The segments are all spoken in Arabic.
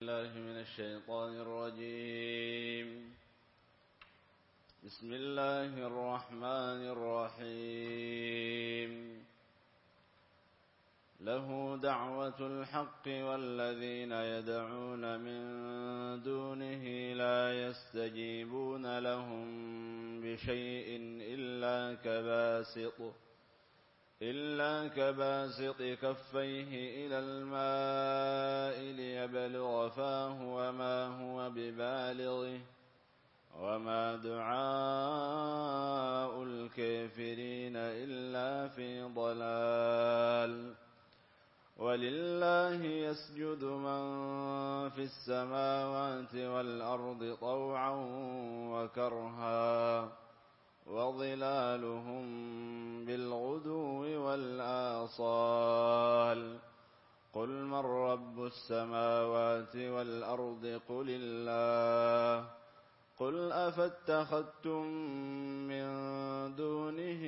بالله من الشيطان الرجيم. بسم الله الرحمن الرحيم. له دعوة الحق والذين يدعون من دونه لا يستجيبون لهم بشيء إلا كباسط كفيه إلى الماء ليبلغ فاه وما هو ببالغه وما دعاء الكافرين إلا في ضلال. ولله يسجد من في السماوات والأرض طوعا وكرها وظلالهم بالغدو والآصال. قل من رب السماوات والأرض قل الله. قل أفاتخذتم من دونه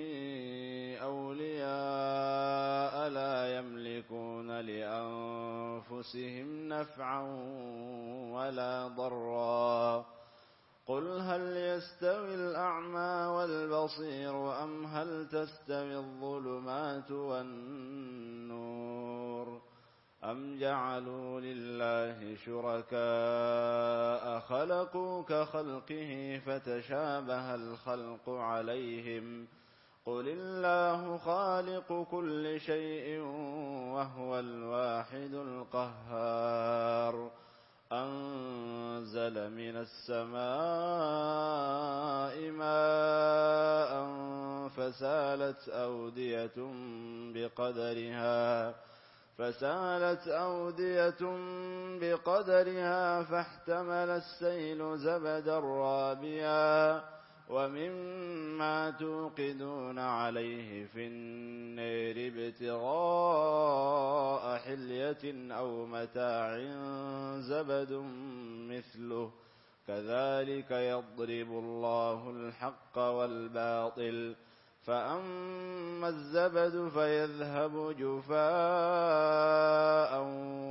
أولياء لا يملكون لأنفسهم نفعا ولا ضرا. قل هل يستوي الأعمى والبصير أم هل تستوي الظلمات والنور أم جعلوا لله شركاء خلقوا كخلقه فتشابه الخلق عليهم. قل الله خالق كل شيء وهو الواحد القهار. أنزل من السماء ماء فسالت أودية بقدرها فاحتمل السيل زبدا رابيا ومما توقدون عليه في النار ابتغاء حلية أو متاع زبد مثله كذلك يضرب الله الحق والباطل. فأما الزبد فيذهب جفاء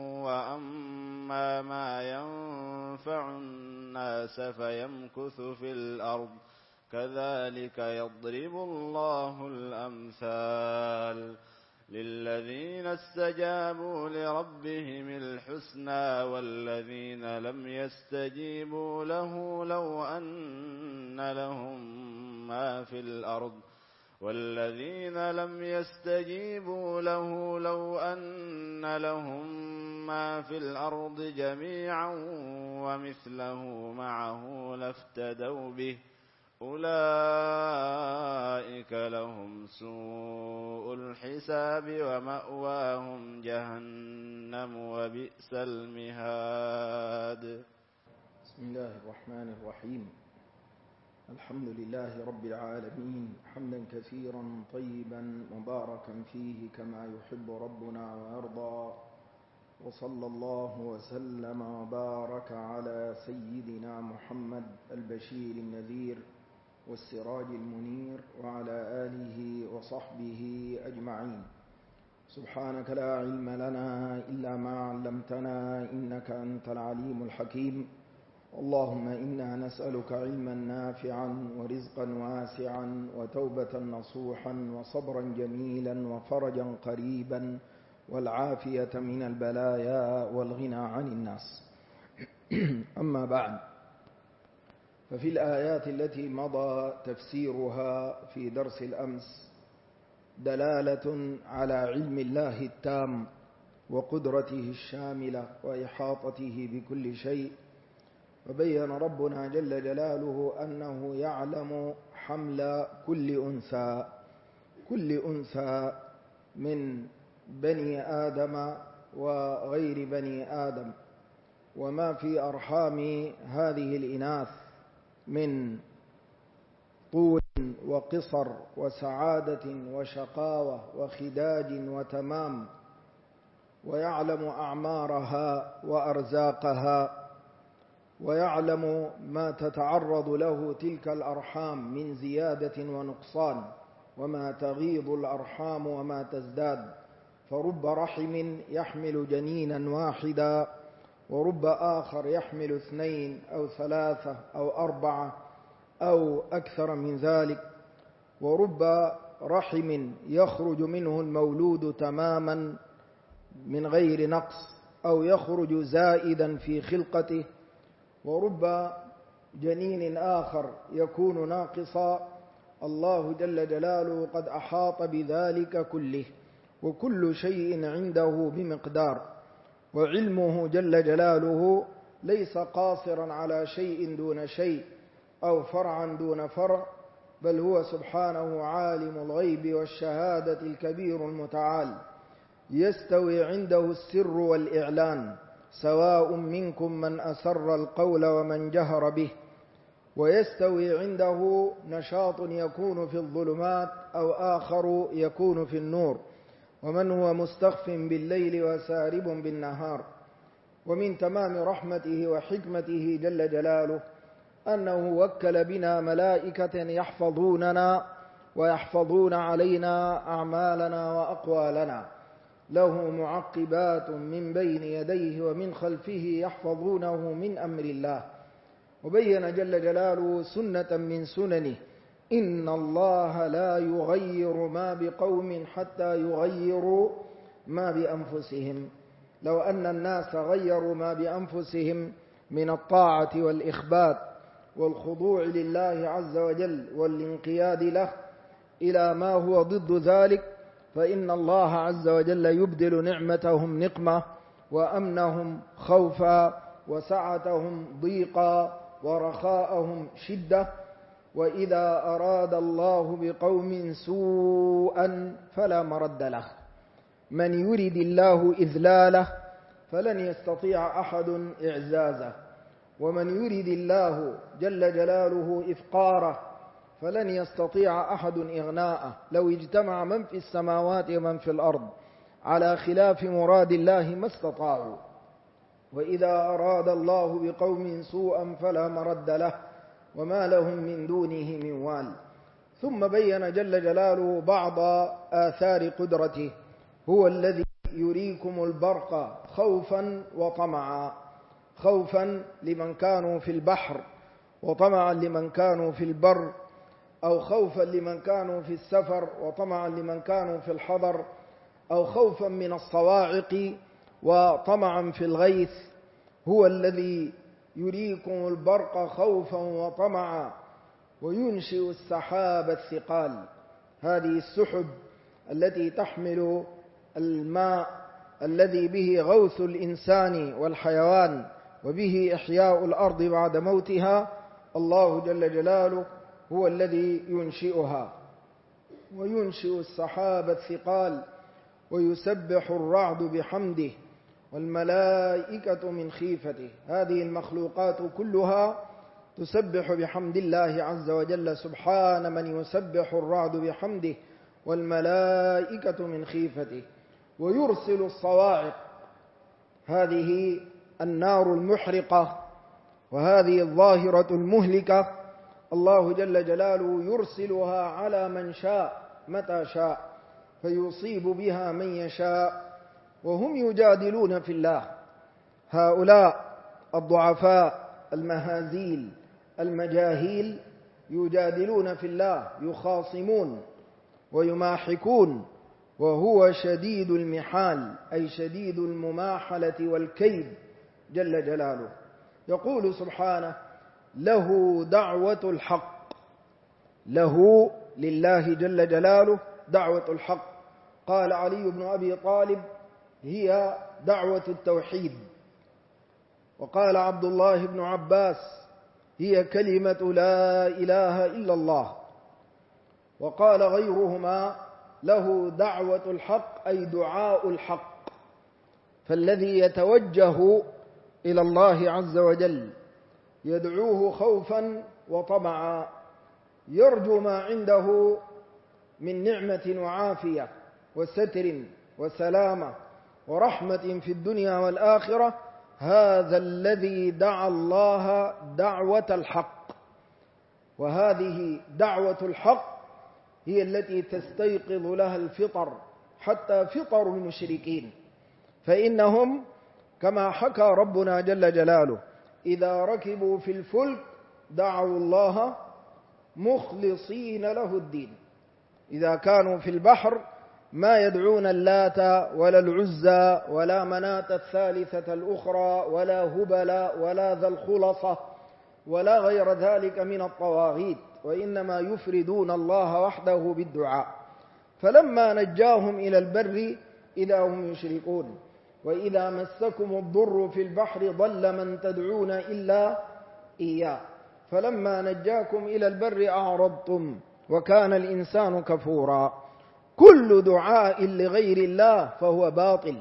وأما ما ينفع الناس فيمكث في الأرض كذلك يضرب الله الأمثال. للذين استجابوا لربهم الحسنى والذين لم يستجيبوا له لو أن لهم ما في الأرض جميعا ومثله معه لافتدوا به أولئك لهم سوء الحساب ومأواهم جهنم وبئس المهاد. بسم الله الرحمن الرحيم. الحمد لله رب العالمين حمدا كثيرا طيبا مباركا فيه كما يحب ربنا ويرضى. وصلى الله وسلم وبارك على سيدنا محمد البشير النذير والسراج المنير وعلى آله وصحبه أجمعين. سبحانك لا علم لنا إلا ما علمتنا إنك أنت العليم الحكيم. اللهم إنا نسألك علما نافعا ورزقا واسعا وتوبة نصوحا وصبرا جميلا وفرجا قريبا والعافية من البلايا والغنى عن الناس. أما بعد، ففي الآيات التي مضى تفسيرها في درس الأمس دلالة على علم الله التام وقدرته الشاملة وإحاطته بكل شيء. وبين ربنا جل جلاله أنه يعلم حمل كل أنثى من بني آدم وغير بني آدم، وما في أرحام هذه الإناث من طول وقصر وسعادة وشقاوة وخداج وتمام، ويعلم أعمارها وأرزاقها، ويعلم ما تتعرض له تلك الأرحام من زيادة ونقصان، وما تغيض الأرحام وما تزداد. فرب رحم يحمل جنينا واحدا ورب آخر يحمل 2 أو 3 أو 4 أو أكثر من ذلك، ورب رحم يخرج منه المولود تماما من غير نقص أو يخرج زائدا في خلقته، ورب جنين آخر يكون ناقصا. الله جل جلاله قد أحاط بذلك كله، وكل شيء عنده بمقدار، وعلمه جل جلاله ليس قاصرا على شيء دون شيء أو فرعا دون فرع، بل هو سبحانه عالم الغيب والشهادة الكبير المتعال. يستوي عنده السر والإعلان، سواء منكم من أسر القول ومن جهر به. ويستوي عنده نشاط يكون في الظلمات أو آخر يكون في النور، ومن هو مستخف بالليل وسارب بالنهار. ومن تمام رحمته وحكمته جل جلاله أنه وكل بنا ملائكة يحفظوننا ويحفظون علينا أعمالنا وأقوالنا، له معقبات من بين يديه ومن خلفه يحفظونه من أمر الله. وبين جل جلاله سنة من سننه: إن الله لا يغير ما بقوم حتى يغيروا ما بأنفسهم. لو أن الناس غيروا ما بأنفسهم من الطاعة والإخبات والخضوع لله عز وجل والانقياد له إلى ما هو ضد ذلك، فإن الله عز وجل يبدل نعمتهم نقمة، وأمنهم خوفا، وسعتهم ضيقا، ورخاءهم شدة. وإذا أراد الله بقوم سوءا فلا مرد له، من يرد الله إذلاله فلن يستطيع أحد إعزازه، ومن يرد الله جل جلاله إفقاره فلن يستطيع أحد إغناءه. لو اجتمع من في السماوات ومن في الأرض على خلاف مراد الله ما استطاعوا. وإذا أراد الله بقوم سوءا فلا مرد له، وما لهم من دونه من وال. ثم بين جل جلاله بعض آثار قدرته: هو الذي يريكم البرق خوفا وطمعا، خوفا لمن كانوا في البحر، وطمعا لمن كانوا في البر، أو خوفا لمن كانوا في السفر وطمعا لمن كانوا في الحضر، أو خوفا من الصواعق وطمعا في الغيث. هو الذي يريكم البرق خوفا وطمعا وينشئ السحاب الثقال، هذه السحب التي تحمل الماء الذي به غوث الإنسان والحيوان وبه إحياء الأرض بعد موتها. الله جل جلاله هو الذي ينشئها، وينشئ السحاب الثقال، ويسبح الرعد بحمده والملائكة من خيفته. هذه المخلوقات كلها تسبح بحمد الله عز وجل، سبحان من يسبح الرعد بحمده والملائكة من خيفته. ويرسل الصواعق، هذه النار المحرقة وهذه الظاهرة المهلكة، الله جل جلاله يرسلها على من شاء متى شاء، فيصيب بها من يشاء. وهم يجادلون في الله، هؤلاء الضعفاء المهازيل المجاهيل يجادلون في الله، يخاصمون ويماحكون، وهو شديد المحال، أي شديد المماحلة والكيد جل جلاله. يقول سبحانه: له دعوة الحق، له لله جل جلاله دعوة الحق. قال علي بن أبي طالب: هي دعوة التوحيد. وقال عبد الله بن عباس: هي كلمة لا إله إلا الله. وقال غيرهما: له دعوة الحق، أي دعاء الحق. فالذي يتوجه إلى الله عز وجل يدعوه خوفا وطمعا، يرجو ما عنده من نعمة وعافية وستر وسلامة ورحمة في الدنيا والآخرة، هذا الذي دعا الله دعوة الحق. وهذه دعوة الحق هي التي تستيقظ لها الفطر، حتى فطر المشركين، فإنهم كما حكى ربنا جل جلاله: إذا ركبوا في الفلك دعوا الله مخلصين له الدين. إذا كانوا في البحر ما يدعون اللات ولا العزى ولا مناة الثالثة الأخرى ولا هبل ولا ذا الخلصة ولا غير ذلك من الطواغيت، وإنما يفردون الله وحده بالدعاء. فلما نجاهم إلى البر إذا هم يشركون. وإذا مسكم الضر في البحر ضل من تدعون إلا إياه فلما نجاكم إلى البر أعرضتم وكان الإنسان كفورا. كل دعاء لغير الله فهو باطل،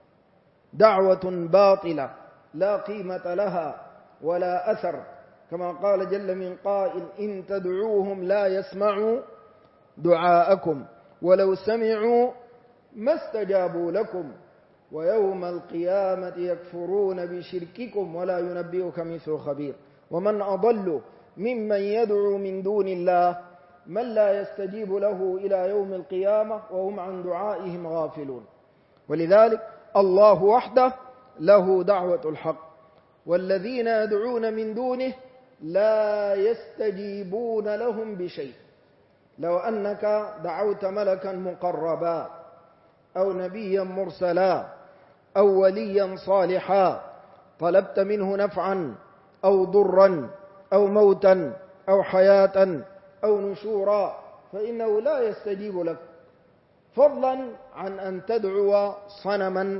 دعوة باطلة لا قيمة لها ولا أثر، كما قال جل من قائل: إن تدعوهم لا يسمعوا دعاءكم ولو سمعوا ما استجابوا لكم ويوم القيامة يكفرون بشرككم ولا ينبئك مثل خبير. ومن أضل ممن يدعو من دون الله من لا يستجيب له إلى يوم القيامة وهم عن دعائهم غافلون. ولذلك الله وحده له دعوة الحق، والذين يدعون من دونه لا يستجيبون لهم بشيء. لو أنك دعوت ملكا مقربا أو نبيا مرسلا أو وليا صالحا طلبت منه نفعا أو ضرا أو موتا أو حياة أو نشورا فإنه لا يستجيب لك، فضلا عن أن تدعو صنما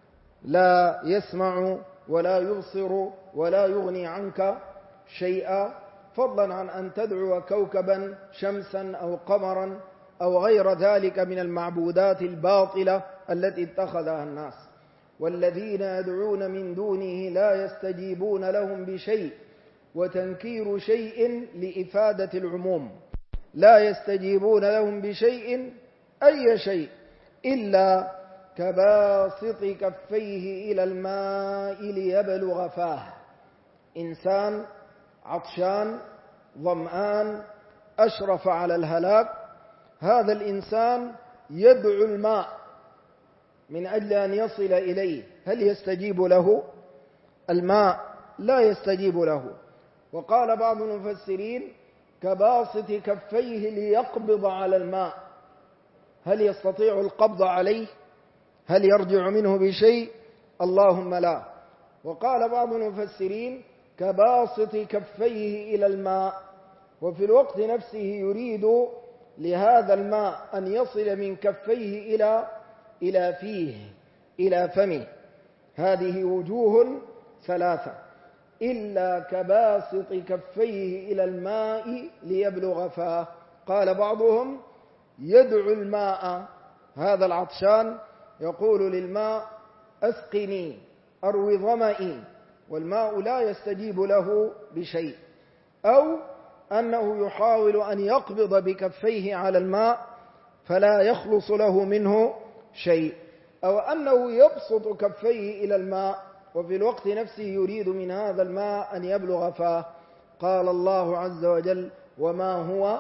لا يسمع ولا يبصر ولا يغني عنك شيئا، فضلا عن أن تدعو كوكبا شمسا أو قمرا أو غير ذلك من المعبودات الباطلة التي اتخذها الناس. والذين يدعون من دونه لا يستجيبون لهم بشيء، وتنكير شيء لإفادة العموم، لا يستجيبون لهم بشيء أي شيء إلا كباسط كفيه إلى الماء ليبلغ فاه. إنسان عطشان ظمآن أشرف على الهلاك، هذا الإنسان يدعو الماء من أجل أن يصل إليه، هل يستجيب له؟ الماء لا يستجيب له. وقال بعض المفسرين: كباسط كفيه ليقبض على الماء، هل يستطيع القبض عليه؟ هل يرجع منه بشيء؟ اللهم لا. وقال بعض المفسرين: كباسط كفيه إلى الماء، وفي الوقت نفسه يريد لهذا الماء أن يصل من كفيه إلى فيه إلى فمه. هذه وجوه ثلاثة: إلا كباسط كفيه إلى الماء ليبلغ فاه. قال بعضهم: يدعو الماء، هذا العطشان يقول للماء: أسقني أروي ظمئي، والماء لا يستجيب له بشيء. أو أنه يحاول أن يقبض بكفيه على الماء فلا يخلص له منه شيء، أو أنه يبسط كفيه إلى الماء وفي الوقت نفسه يريد من هذا الماء أن يبلغ فاه. قال الله عز وجل: وما هو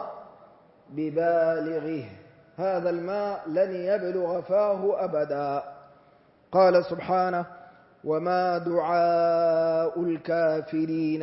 ببالغه، هذا الماء لن يبلغ فاه أبدا. قال سبحانه: وما دعاء الكافرين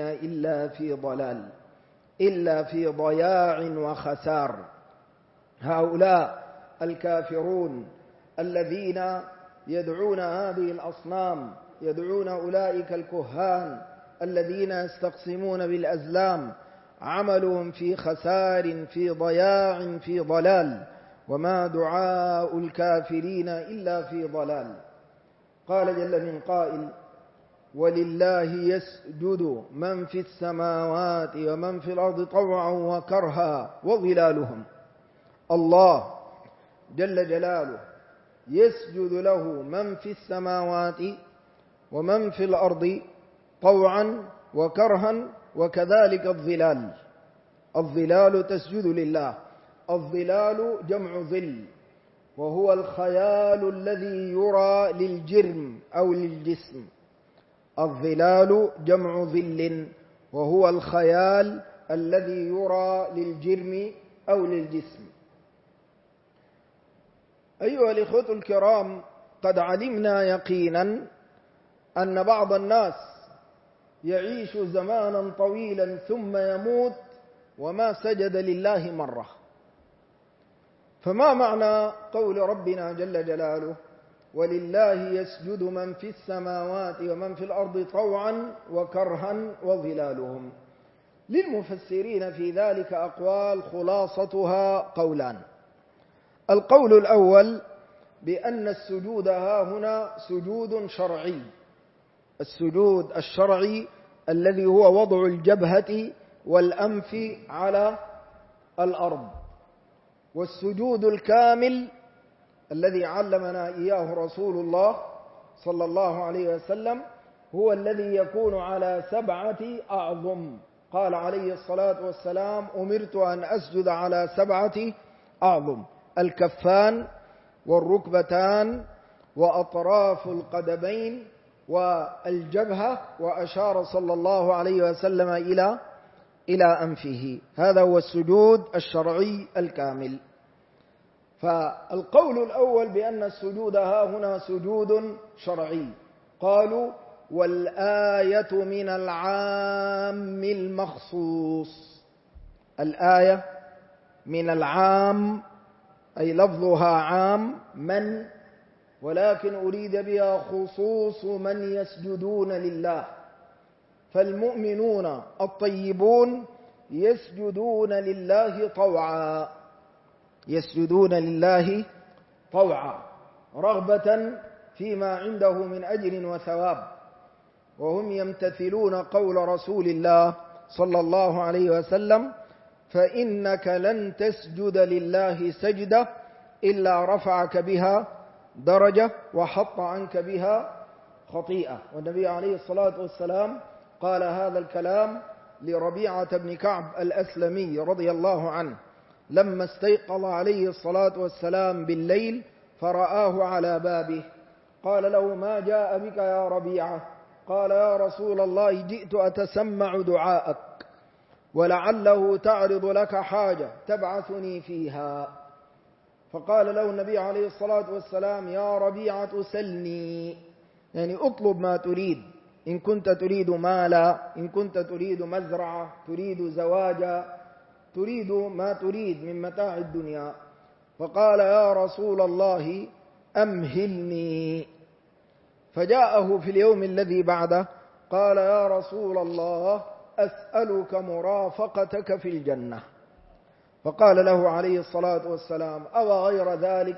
إلا في ضياع وخسار. هؤلاء الكافرون الذين يدعون هذه الأصنام، يدعون أولئك الكهان الذين يستقسمون بالأزلام، عملهم في خسار، في ضياع، في ضلال. وما دعاء الكافرين إلا في ضلال. قال جل من قائل: ولله يسجد من في السماوات ومن في الأرض طوعا وكرها وظلالهم. الله جل جلاله يسجد له من في السماوات ومن في الأرض طوعا وكرها، وكذلك الظلال. الظلال تسجد لله. الظلال جمع ظل، وهو الخيال الذي يرى للجرم أو للجسم. الظلال جمع ظل، وهو الخيال الذي يرى للجرم أو للجسم. أيها الإخوة الكرام، قد علمنا يقينا أن بعض الناس يعيش زمانا طويلا ثم يموت وما سجد لله مرة. فما معنى قول ربنا جل جلاله ولله يسجد من في السماوات ومن في الأرض طوعا وكرها وظلالهم؟ للمفسرين في ذلك أقوال، خلاصتها قولان. القول الأول بأن السجود ها هنا سجود شرعي، السجود الشرعي الذي هو وضع الجبهة والأنف على الأرض، والسجود الكامل الذي علمنا إياه رسول الله صلى الله عليه وسلم هو الذي يكون على 7 أعظم. قال عليه الصلاة والسلام أمرت أن أسجد على 7 أعظم: الكفان والركبتان وأطراف القدمين والجبهة، وأشار صلى الله عليه وسلم إلى أنفه. هذا هو السجود الشرعي الكامل. فالقول الأول بأن السجود ها هنا سجود شرعي، قالوا والآية من العام المخصوص. الآية من العام أي لفظها عام من، ولكن أريد بها خصوص من يسجدون لله. فالمؤمنون الطيبون يسجدون لله طوعا، يسجدون لله طوعا رغبة فيما عنده من أجر وثواب، وهم يمتثلون قول رسول الله صلى الله عليه وسلم: فإنك لن تسجد لله سجدة إلا رفعك بها درجة وحط عنك بها خطيئة. والنبي عليه الصلاة والسلام قال هذا الكلام لربيعة بن كعب الأسلمي رضي الله عنه لما استيقظ عليه الصلاة والسلام بالليل فرآه على بابه، قال له: ما جاء بك يا ربيعة؟ قال: يا رسول الله جئت أتسمع دعاءك ولعله تعرض لك حاجة تبعثني فيها. فقال له النبي عليه الصلاة والسلام: يا ربيعة سلني، يعني اطلب ما تريد، إن كنت تريد مالا، إن كنت تريد مزرعة، تريد زواجا، تريد ما تريد من متاع الدنيا. فقال: يا رسول الله أمهلني. فجاءه في اليوم الذي بعده قال: يا رسول الله أسألك مرافقتك في الجنة. فقال له عليه الصلاة والسلام: أو غير ذلك؟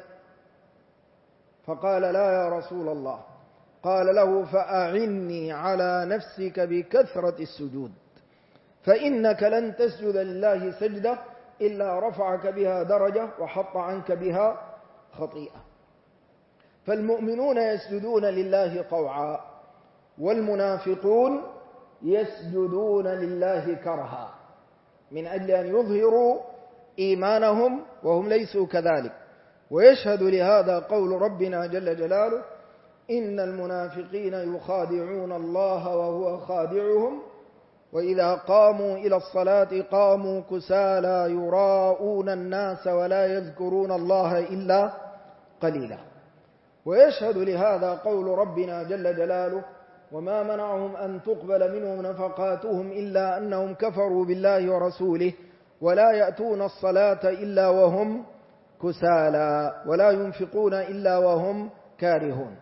فقال: لا يا رسول الله. قال له: فأعني على نفسك بكثرة السجود، فإنك لن تسجد لله سجدة إلا رفعك بها درجة وحط عنك بها خطيئة. فالمؤمنون يسجدون لله طوعا، والمنافقون يسجدون لله كرها من أجل أن يظهروا إيمانهم وهم ليسوا كذلك. ويشهد لهذا قول ربنا جل جلاله: إن المنافقين يخادعون الله وهو خادعهم وإذا قاموا إلى الصلاة قاموا كسالى يراءون الناس ولا يذكرون الله إلا قليلا. ويشهد لهذا قول ربنا جل جلاله: وما منعهم أن تقبل منهم نفقاتهم إلا أنهم كفروا بالله ورسوله ولا يأتون الصلاة إلا وهم كسالى ولا ينفقون إلا وهم كارهون.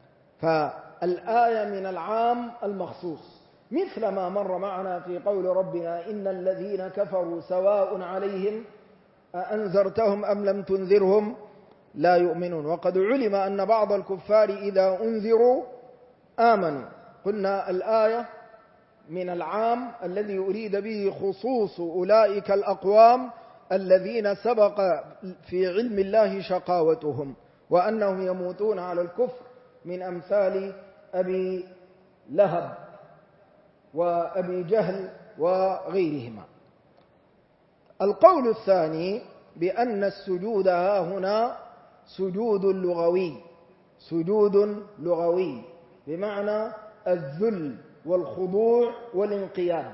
فالآية من العام المخصوص، مثل ما مر معنا في قول ربنا: إن الذين كفروا سواء عليهم أأنذرتهم أم لم تنذرهم لا يؤمنون. وقد علم أن بعض الكفار إذا أنذروا آمنوا. قلنا الآية من العام الذي أريد به خصوص أولئك الأقوام الذين سبق في علم الله شقاوتهم وأنهم يموتون على الكفر، من أمثال أبي لهب وأبي جهل وغيرهما. القول الثاني بأن السجود ها هنا سجود لغوي، سجود لغوي بمعنى الذل والخضوع والانقياد.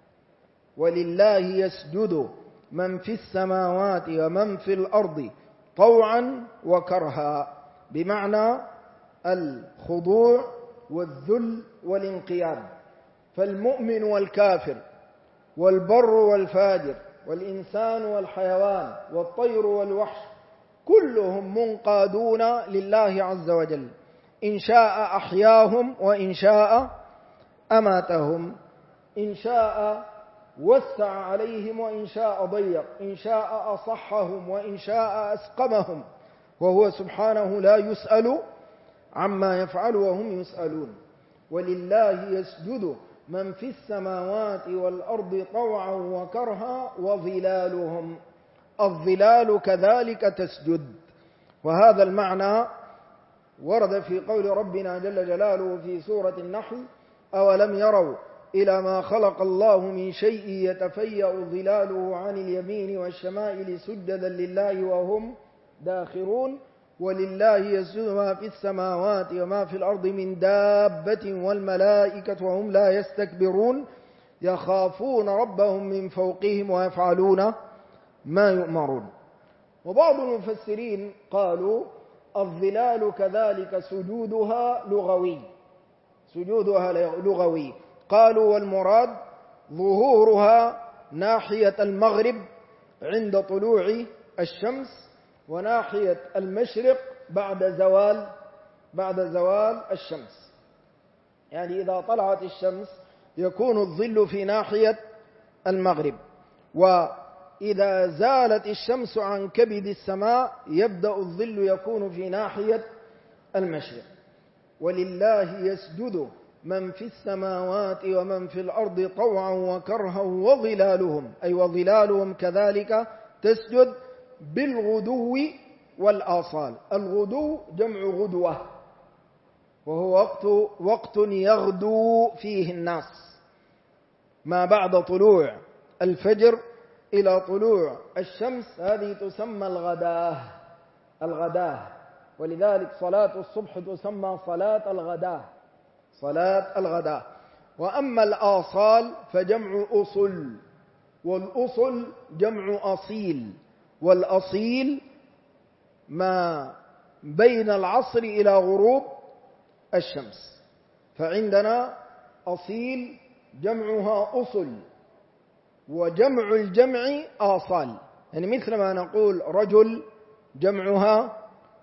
ولله يسجد من في السماوات ومن في الأرض طوعا وكرها، بمعنى الخضوع والذل والانقياد. فالمؤمن والكافر والبر والفاجر والإنسان والحيوان والطير والوحش كلهم منقادون لله عز وجل، إن شاء أحياهم وإن شاء أماتهم، إن شاء وسع عليهم وإن شاء ضيق، إن شاء أصحهم وإن شاء أسقمهم، وهو سبحانه لا يسأل عما يفعل وهم يسألون. ولله يسجد من في السماوات والأرض طوعا وكرها وظلالهم، الظلال كذلك تسجد. وهذا المعنى ورد في قول ربنا جل جلاله في سورة النحل: أولم يروا إلى ما خلق الله من شيء يتفيأ ظلاله عن اليمين والشمائل سجدا لله وهم داخرون. ولله يسجد ما في السماوات وما في الأرض من دابة والملائكة وهم لا يستكبرون يخافون ربهم من فوقهم ويفعلون ما يؤمرون. وبعض المفسرين قالوا الظلال كذلك سجودها لغوي، قالوا والمراد ظهورها ناحية المغرب عند طلوع الشمس، وناحية المشرق بعد زوال الشمس. يعني إذا طلعت الشمس يكون الظل في ناحية المغرب، وإذا زالت الشمس عن كبد السماء يبدأ الظل يكون في ناحية المشرق. ولله يسجد من في السماوات ومن في الأرض طوعا وكرها وظلالهم، أي وظلالهم كذلك تسجد بالغدو والآصال. الغدو جمع غدوة، وهو وقت يغدو فيه الناس ما بعد طلوع الفجر إلى طلوع الشمس، هذه تسمى الغداة. ولذلك صلاة الصبح تسمى صلاة الغداة. وأما الآصال فجمع أصل، والأصل جمع أصيل، والأصيل ما بين العصر إلى غروب الشمس. فعندنا أصيل جمعها أصل، وجمع الجمع آصال. يعني مثل ما نقول رجل جمعها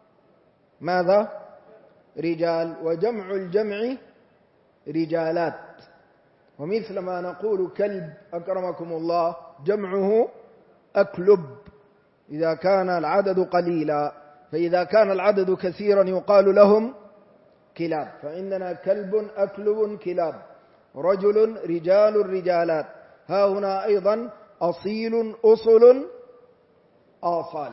ماذا؟ رجال، وجمع الجمع رجالات. ومثل ما نقول كلب أكرمكم الله جمعه أكلب إذا كان العدد قليلا، فإذا كان العدد كثيرا يقال لهم كلاب. فعندنا كلب أكلب كلاب، رجل رجال رجالات. ها هنا أيضا أصيل أصل آصال،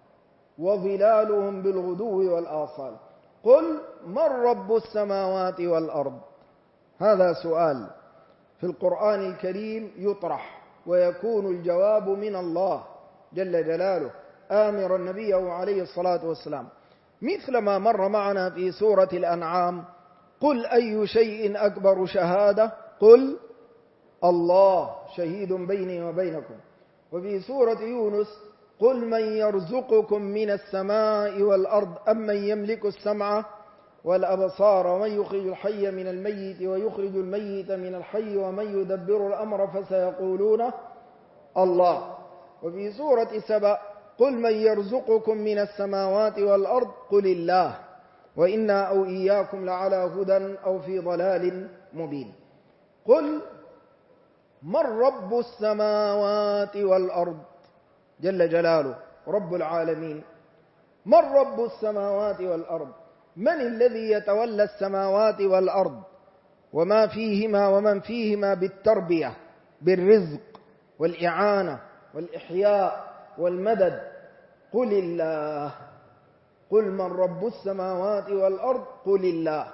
وظلالهم بالغدو والآصال. قل من رب السماوات والأرض؟ هذا سؤال في القرآن الكريم يطرح، ويكون الجواب من الله جل جلاله آمرا نبيه عليه الصلاة والسلام، مثل ما مر معنا في سورة الأنعام: قل أي شيء أكبر شهادة؟ قل الله شهيد بيني وبينكم. وفي سورة يونس: قل من يرزقكم من السماء والأرض أم من يملك السمع والأبصار ومن يخرج الحي من الميت ويخرج الميت من الحي ومن يدبر الأمر فسيقولون الله. وفي سورة سبأ: قل من يرزقكم من السماوات والأرض قل الله وإنا أو إياكم لعلى هدى أو في ضلال مبين. قل من رب السماوات والأرض؟ جل جلاله رب العالمين. من رب السماوات والأرض؟ من الذي يتولى السماوات والأرض وما فيهما ومن فيهما بالتربية، بالرزق والإعانة والإحياء والمدد؟ قل الله. قل من رب السماوات والأرض؟ قل الله.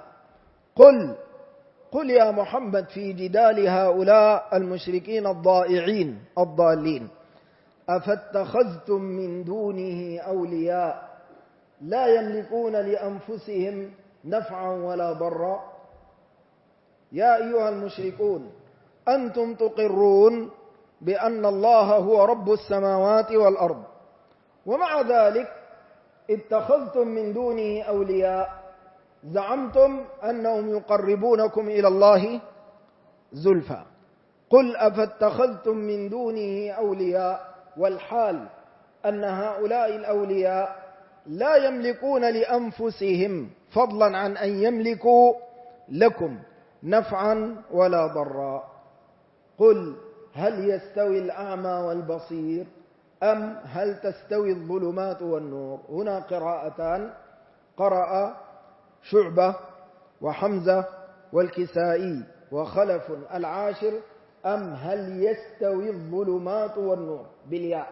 قل يا محمد في جدال هؤلاء المشركين الضائعين الضالين: أفاتخذتم من دونه أولياء لا يملكون لأنفسهم نفعا ولا ضرا؟ يا أيها المشركون أنتم تقرون بأن الله هو رب السماوات والأرض، ومع ذلك اتخذتم من دونه أولياء زعمتم أنهم يقربونكم إلى الله زلفى. قل أفاتخذتم من دونه أولياء، والحال أن هؤلاء الأولياء لا يملكون لأنفسهم فضلا عن أن يملكوا لكم نفعا ولا ضرا. قل هل يستوي الأعمى والبصير أم هل تستوي الظلمات والنور؟ هنا قراءتان، قرأ شعبة وحمزة والكسائي وخلف العاشر أم هل يستوي الظلمات والنور بالياء،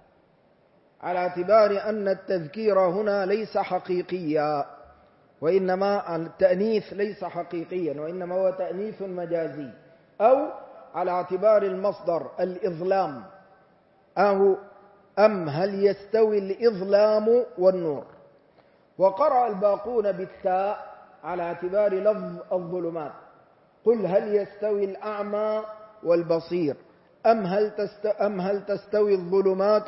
على اعتبار أن التذكير هنا ليس حقيقيا، وإنما التأنيث ليس حقيقيا وإنما هو تأنيث مجازي، أو على اعتبار المصدر الإظلام، أو أم هل يستوي الإظلام والنور. وقرأ الباقون بالتاء على اعتبار لفظ الظلمات. قل هل يستوي الأعمى والبصير أم هل تستوي الظلمات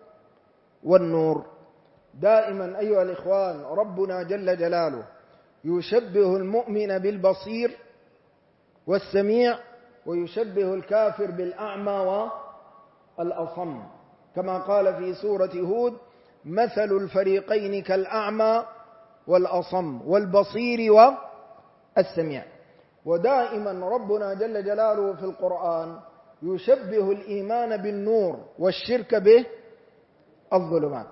والنور. دائما أيها الإخوان ربنا جل جلاله يشبه المؤمن بالبصير والسميع، ويشبه الكافر بالأعمى والأصم، كما قال في سورة هود مثل الفريقين كالأعمى والأصم والبصير والسميع. ودائما ربنا جل جلاله في القرآن يشبه الإيمان بالنور والشرك به الظلمات.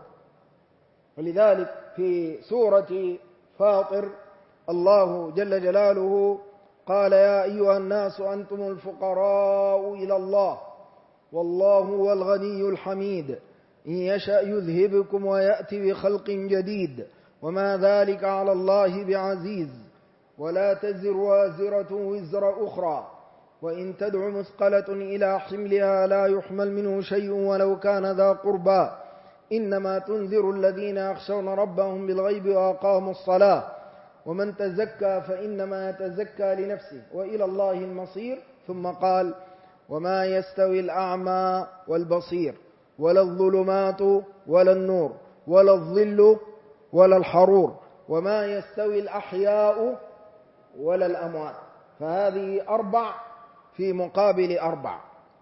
ولذلك في سورة فاطر الله جل جلاله قال يا أيها الناس أنتم الفقراء إلى الله والله هو الغني الحميد إن يشأ يذهبكم ويأتي بخلق جديد وما ذلك على الله بعزيز ولا تزر وازرة وزر أخرى وإن تدع مثقلة إلى حملها لا يحمل منه شيء ولو كان ذا قربى إنما تنذر الذين يخشون ربهم بالغيب وأقاموا الصلاة ومن تزكى فإنما يتزكى لنفسه وإلى الله المصير. ثم قال وما يستوي الأعمى والبصير ولا الظلمات ولا النور ولا الظل ولا الحرور وما يستوي الأحياء ولا الأموات. فهذه أربع في مقابل أربع: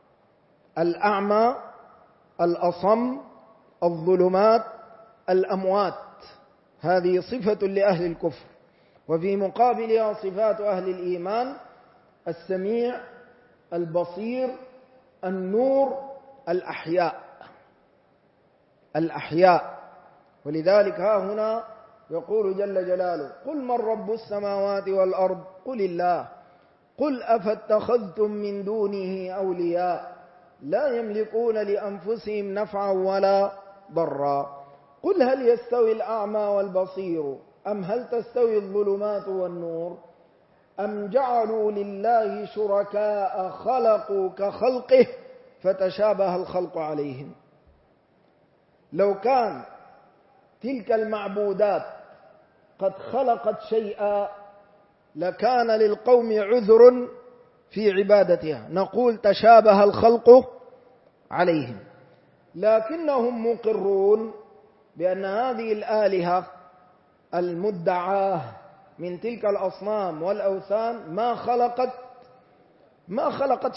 الأعمى، الأصم، الظلمات، الأموات. هذه صفة لأهل الكفر، وفي مقابلها صفات أهل الإيمان: السميع، البصير، النور، الأحياء. ولذلك ها هنا يقول جل جلاله قل من رب السماوات والأرض قل الله قل أفاتخذتم من دونه أولياء لا يملكون لأنفسهم نفعا ولا ضرا قل هل يستوي الأعمى والبصير أم هل تستوي الظلمات والنور أم جعلوا لله شركاء خلقوا كخلقه فتشابه الخلق عليهم. لو كان تلك المعبودات قد خلقت شيئا لكان للقوم عذر في عبادتها، نقول تشابه الخلق عليهم، لكنهم مقرون بأن هذه الآلهة المدعاة من تلك الأصنام والأوثان ما خلقت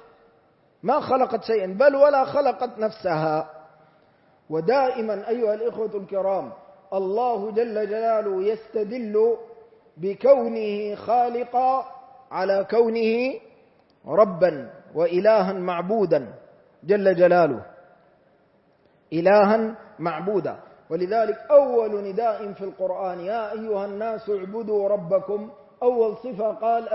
شيئا بل ولا خلقت نفسها. ودائما أيها الإخوة الكرام الله جل جلاله يستدل بكونه خالقا على كونه ربا وإلها معبودا، جل جلاله إلها معبودا. ولذلك أول نداء في القرآن يا أيها الناس اعبدوا ربكم، أول صفة قال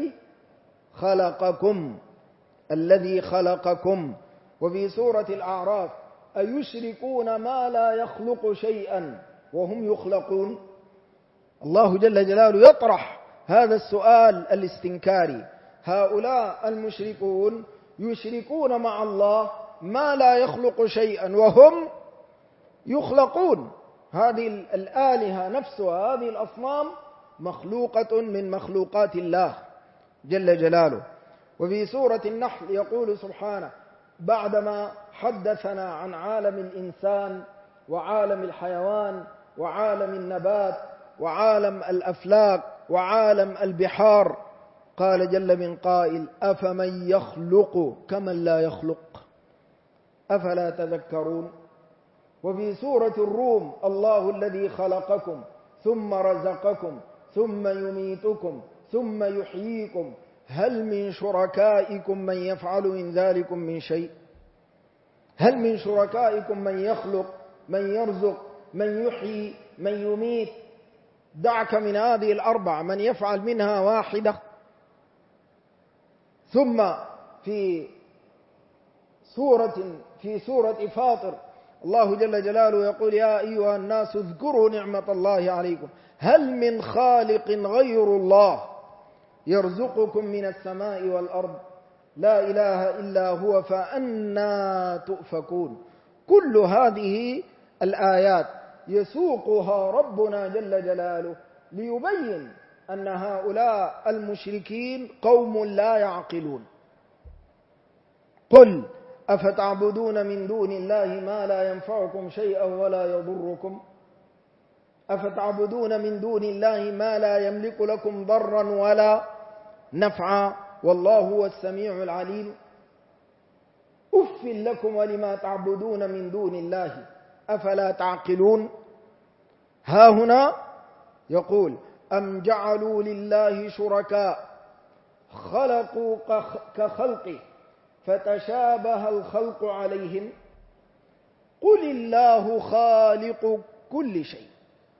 الذي خلقكم. وفي سورة الأعراف أيشركون ما لا يخلق شيئا وهم يخلقون. الله جل جلاله يطرح هذا السؤال الاستنكاري. هؤلاء المشركون يشركون مع الله ما لا يخلق شيئا وهم يخلقون. هذه الآلهة نفسها، هذه الأصنام مخلوقة من مخلوقات الله جل جلاله. وفي سورة النحل يقول سبحانه بعدما حدثنا عن عالم الإنسان وعالم الحيوان وعالم النبات وعالم الأفلاك وعالم البحار. قال جل من قائل: أفمن يخلق كمن لا يخلق أفلا تذكرون. وفي سورة الروم: الله الذي خلقكم ثم رزقكم ثم يميتكم ثم يحييكم هل من شركائكم من يفعل من ذلكم من شيء؟ هل من شركائكم من يخلق من يرزق من يحيي من يميت؟ دعك من هذه الأربع من يفعل منها واحدة. ثم في سورة فاطر الله جل جلاله يقول: يا أيها الناس اذكروا نعمة الله عليكم هل من خالق غير الله يرزقكم من السماء والأرض لا إله إلا هو فأنى تؤفكون. كل هذه الآيات يسوقها ربنا جل جلاله ليبين أن هؤلاء المشركين قوم لا يعقلون. قل أفتعبدون من دون الله ما لا ينفعكم شيئا ولا يضركم أفتعبدون من دون الله ما لا يملك لكم ضرا ولا نفعا والله هو السميع العليم. أف لكم ولما تعبدون من دون الله أفلا تعقلون. ها هنا يقول: أم جعلوا لله شركاء خلقوا كخلقه فتشابه الخلق عليهم قل الله خالق كل شيء.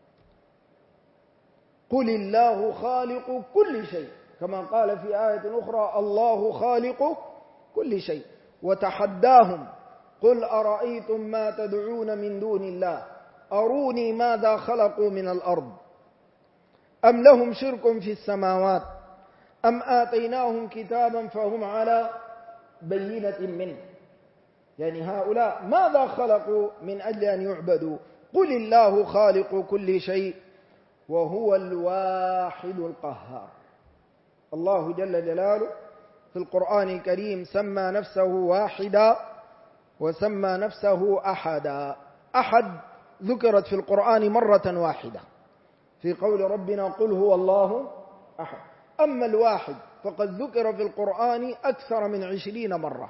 قل الله خالق كل شيء، كما قال في آية أخرى: الله خالق كل شيء. وتحداهم: قل أرأيتم ما تدعون من دون الله أروني ماذا خلقوا من الأرض أم لهم شرك في السماوات أم آتيناهم كتابا فهم على بينة منه. يعني هؤلاء ماذا خلقوا من أجل أن يعبدوا؟ قل الله خالق كل شيء وهو الواحد القهار. الله جل جلاله في القرآن الكريم سمى نفسه واحدا وسمى نفسه أحدا. أحد ذكرت في القرآن مرة واحدة في قول ربنا: قل هو الله أحد. أما الواحد فقد ذكر في القرآن أكثر من 20 مرة.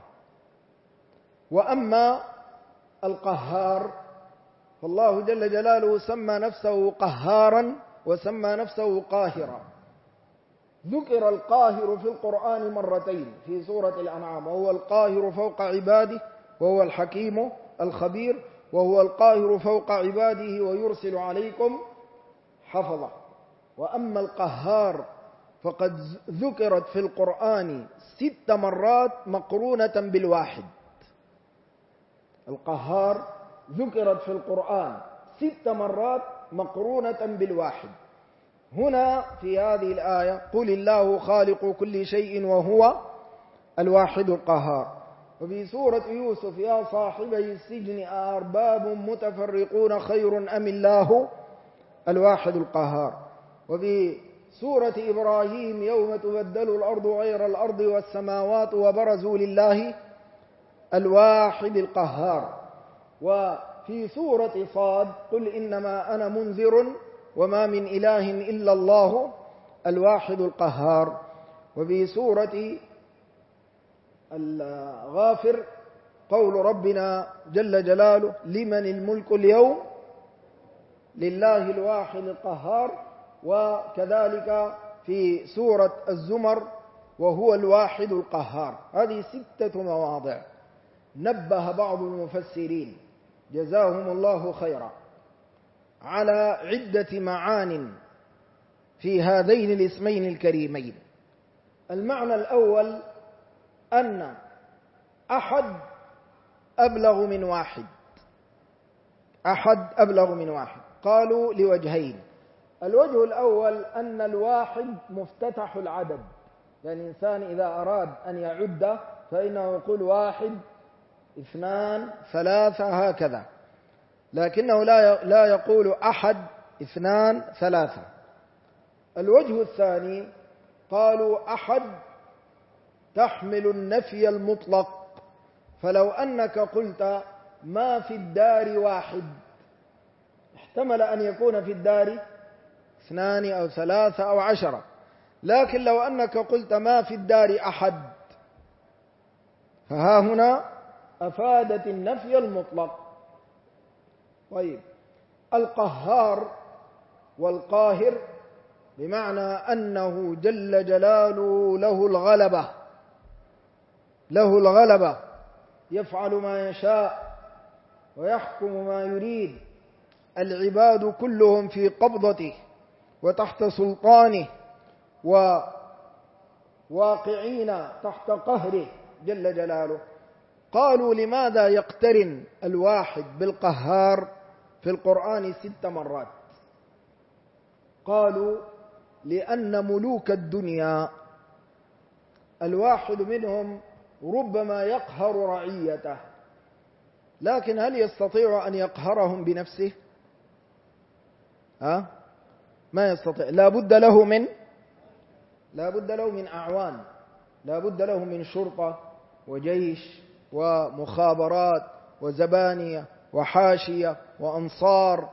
وأما القهار فالله جل جلاله سمى نفسه قهارا وسمى نفسه قاهرا. ذكر القاهر في القرآن مرتين في سورة الأنعام: وهو القاهر فوق عباده وهو الحكيم الخبير، وهو القاهر فوق عباده ويرسل عليكم حفظة. وأما القهار فقد ذكرت في القرآن 6 مرات مقرونة بالواحد. القهار ذكرت في القرآن 6 مرات مقرونة بالواحد. هنا في هذه الآية: قل الله خالق كل شيء وهو الواحد القهار. وفي سورة يوسف: يا صاحبي السجن أأرباب متفرقون خير أم الله الواحد القهار. وفي سورة إبراهيم: يوم تبدل الأرض غير الأرض والسماوات وبرزوا لله الواحد القهار. وفي سورة صاد: قل إنما أنا منذر وما من إله إلا الله الواحد القهار. وفي سورة الغافر: قول ربنا جل جلاله: لمن الملك اليوم لله الواحد القهار. وكذلك في سورة الزمر: وهو الواحد القهار. هذه 6 مواضع نبه بعض المفسرين جزاهم الله خيرا على عدة معان في هذين الاسمين الكريمين. المعنى الأول أن أحد أبلغ من واحد. أحد أبلغ من واحد. قالوا لوجهين: الوجه الأول أن الواحد مفتتح العدد، يعني الإنسان إذا أراد أن يعد فإنه يقول 1 2 3 هكذا، لكنه لا يقول 1 2 3. الوجه الثاني قالوا: أحد تحمل النفي المطلق، فلو أنك قلت ما في الدار 1 احتمل أن يكون في الدار 2 أو 3 أو 10، لكن لو أنك قلت ما في الدار أحد، فها هنا أفادت النفي المطلق. طيب، القهار والقاهر بمعنى أنه جل جلاله له الغلبة، يفعل ما يشاء ويحكم ما يريد، العباد كلهم في قبضته وتحت سلطانه وواقعين تحت قهره جل جلاله. قالوا لماذا يقترن الواحد بالقهار في القرآن 6 مرات؟ قالوا لأن ملوك الدنيا الواحد منهم ربما يقهر رعيته، لكن هل يستطيع أن يقهرهم بنفسه؟ ما يستطيع. لا بد له من أعوان، لا بد له من شرطة وجيش ومخابرات وزبانية وحاشية وأنصار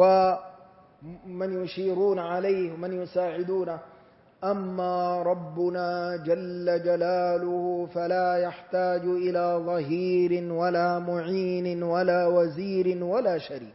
ومن يشيرون عليه ومن يساعدونه. أما ربنا جل جلاله فلا يحتاج إلى ظهير ولا معين ولا وزير ولا شريك.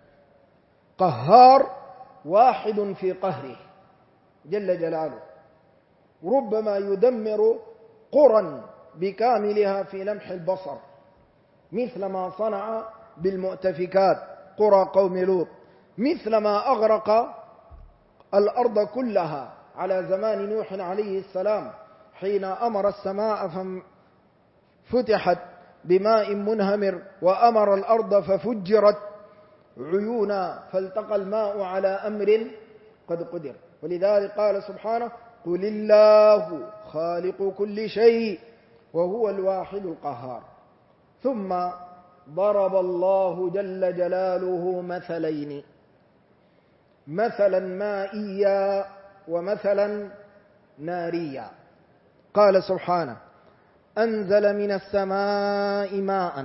قهار واحد في قهره جل جلاله، ربما يدمر قرى بكاملها في لمح البصر، مثل ما صنع بالمؤتفكات قرى قوم لوط، مثل ما أغرق الأرض كلها على زمان نوح عليه السلام حين أمر السماء ففتحت بماء منهمر، وأمر الأرض ففجرت عيونا فالتقى الماء على أمر قد قدر. ولذلك قال سبحانه: قل الله خالق كل شيء وهو الواحد القهار. ثم ضرب الله جل جلاله مثلين، مثلا مائيا ومثلا ناريا. قال سبحانه: أنزل من السماء ماء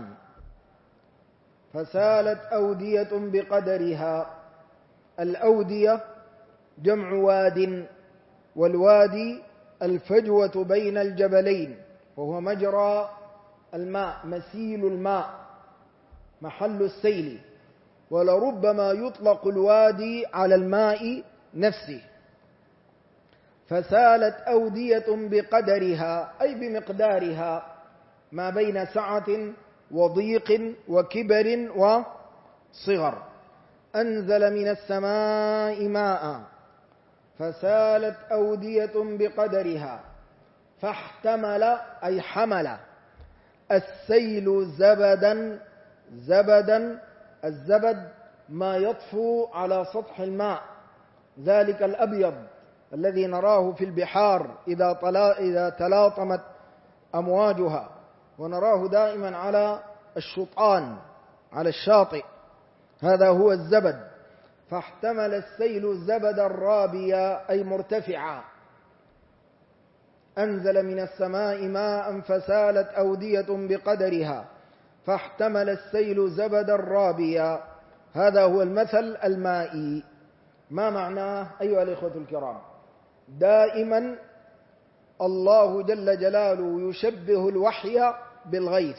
فسالت أودية بقدرها. الأودية جمع واد، والوادي الفجوة بين الجبلين، وهو مجرى الماء، مسيل الماء، محل السيل، ولربما يطلق الوادي على الماء نفسه. فسالت أودية بقدرها أي بمقدارها، ما بين سعة وضيق وكبر وصغر. أنزل من السماء ماء فسالت أودية بقدرها فاحتمل أي حمل السيل زبدا. الزبد ما يطفو على سطح الماء، ذلك الأبيض الذي نراه في البحار إذا تلاطمت أمواجها، ونراه دائما على الشطآن على الشاطئ، هذا هو الزبد. فاحتمل السيل زبدا رابيا أي مرتفعا. أنزل من السماء ماء فسالت أودية بقدرها فاحتمل السيل زبدا رابيا. هذا هو المثل المائي. ما معناه أيها الإخوة الكرام؟ دائما الله جل جلاله يشبه الوحي بالغيث،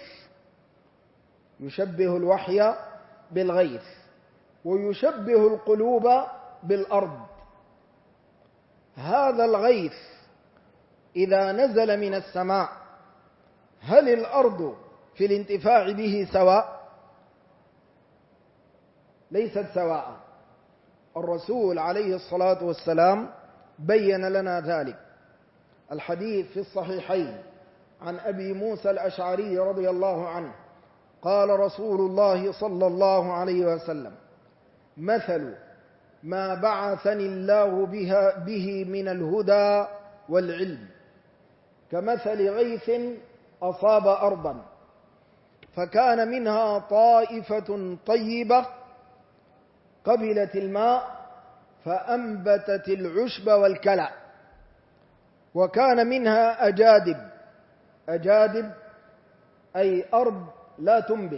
يشبه الوحي بالغيث، ويشبه القلوب بالأرض. هذا الغيث إذا نزل من السماء هل الأرض في الانتفاع به سواء؟ ليست سواء. الرسول عليه الصلاة والسلام بين لنا ذلك. الحديث في الصحيحين عن أبي موسى الأشعري رضي الله عنه قال رسول الله صلى الله عليه وسلم: مثل ما بعثني الله به من الهدى والعلم كمثل غيث أصاب أرضا فكان منها طائفة طيبة قبلت الماء فأنبتت العشب والكلأ، وكان منها أجادب أي أرض لا تنبت،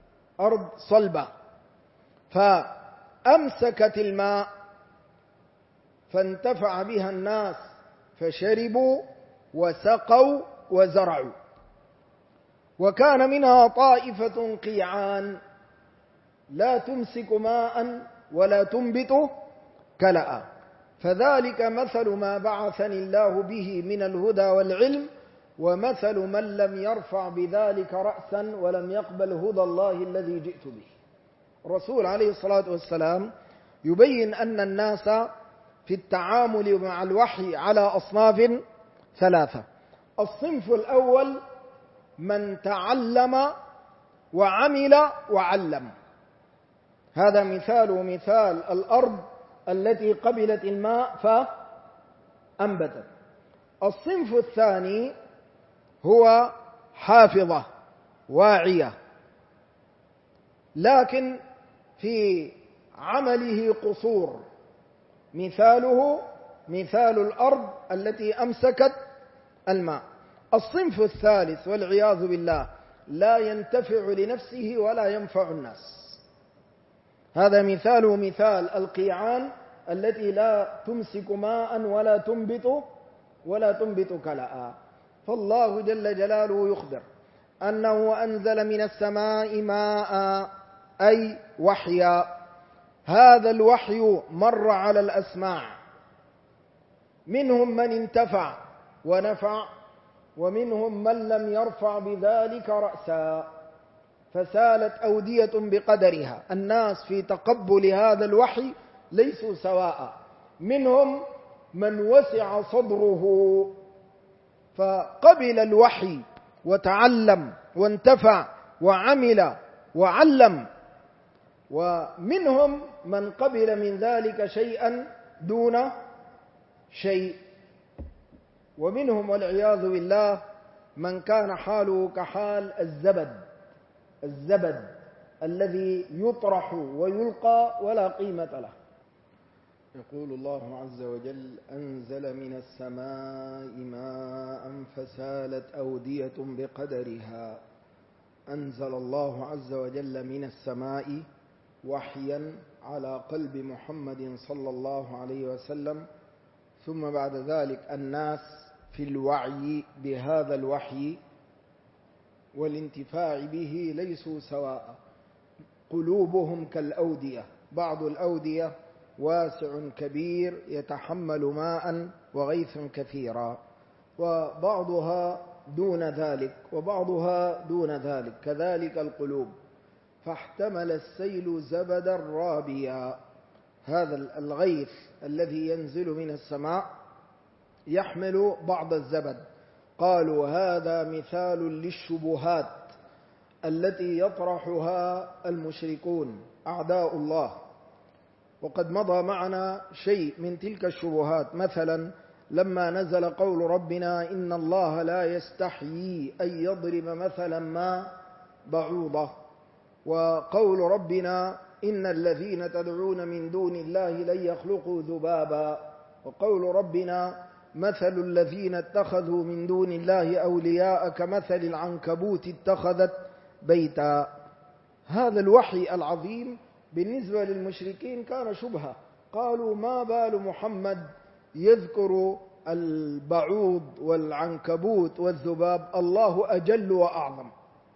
أرض صلبة، فأمسكت الماء فانتفع بها الناس فشربوا وسقوا وزرعوا. وكان منها طائفة قيعان لا تمسك ماء ولا تنبت كلأ، فذلك مثل ما بعثني الله به من الهدى والعلم، ومثل من لم يرفع بذلك رأسا ولم يقبل هدى الله الذي جئت به. الرسول عليه الصلاة والسلام يبين أن الناس في التعامل مع الوحي على أصناف ثلاثة. الصنف الأول من تعلم وعمل وعلم، هذا مثال الأرض التي قبلت الماء فأنبتت. الصنف الثاني هو حافظة واعية، لكن في عمله قصور، مثاله مثال الأرض التي أمسكت الماء. الصنف الثالث والعياذ بالله لا ينتفع لنفسه ولا ينفع الناس، هذا مثاله مثال القيعان التي لا تمسك ماء ولا تنبت كلأ. فالله جل جلاله يخبر أنه أنزل من السماء ماء أي وحيا، هذا الوحي مر على الأسماع، منهم من انتفع ونفع، ومنهم من لم يرفع بذلك رأسا، فسالت أودية بقدرها. الناس في تقبل هذا الوحي ليسوا سواء، منهم من وسع صدره فقبل الوحي وتعلم وانتفع وعمل وعلم، ومنهم من قبل من ذلك شيئا دون شيء، ومنهم والعياذ بالله من كان حاله كحال الزبد الذي يطرح ويلقى ولا قيمة له. يقول الله عز وجل: أنزل من السماء ماء فسالت أودية بقدرها. أنزل الله عز وجل من السماء وحيا على قلب محمد صلى الله عليه وسلم، ثم بعد ذلك الناس في الوعي بهذا الوحي والانتفاع به ليسوا سواء، قلوبهم كالأودية، بعض الأودية واسع كبير يتحمل ماء وغيث كثيرا، وبعضها دون ذلك وبعضها دون ذلك، كذلك القلوب. فاحتمل السيل زبدا رابيا، هذا الغيث الذي ينزل من السماء يحمل بعض الزبد. قالوا هذا مثال للشبهات التي يطرحها المشركون أعداء الله، وقد مضى معنا شيء من تلك الشبهات. مثلا لما نزل قول ربنا: إن الله لا يستحيي أن يضرب مثلا ما بعوضة، وقول ربنا: إن الذين تدعون من دون الله لن يخلقوا ذبابا، وقول ربنا: مثل الذين اتخذوا من دون الله أولياء كمثل العنكبوت اتخذت بيتا. هذا الوحي العظيم بالنسبة للمشركين كان شبهة، قالوا: ما بال محمد يذكر البعوض والعنكبوت والذباب؟ الله أجل وأعظم،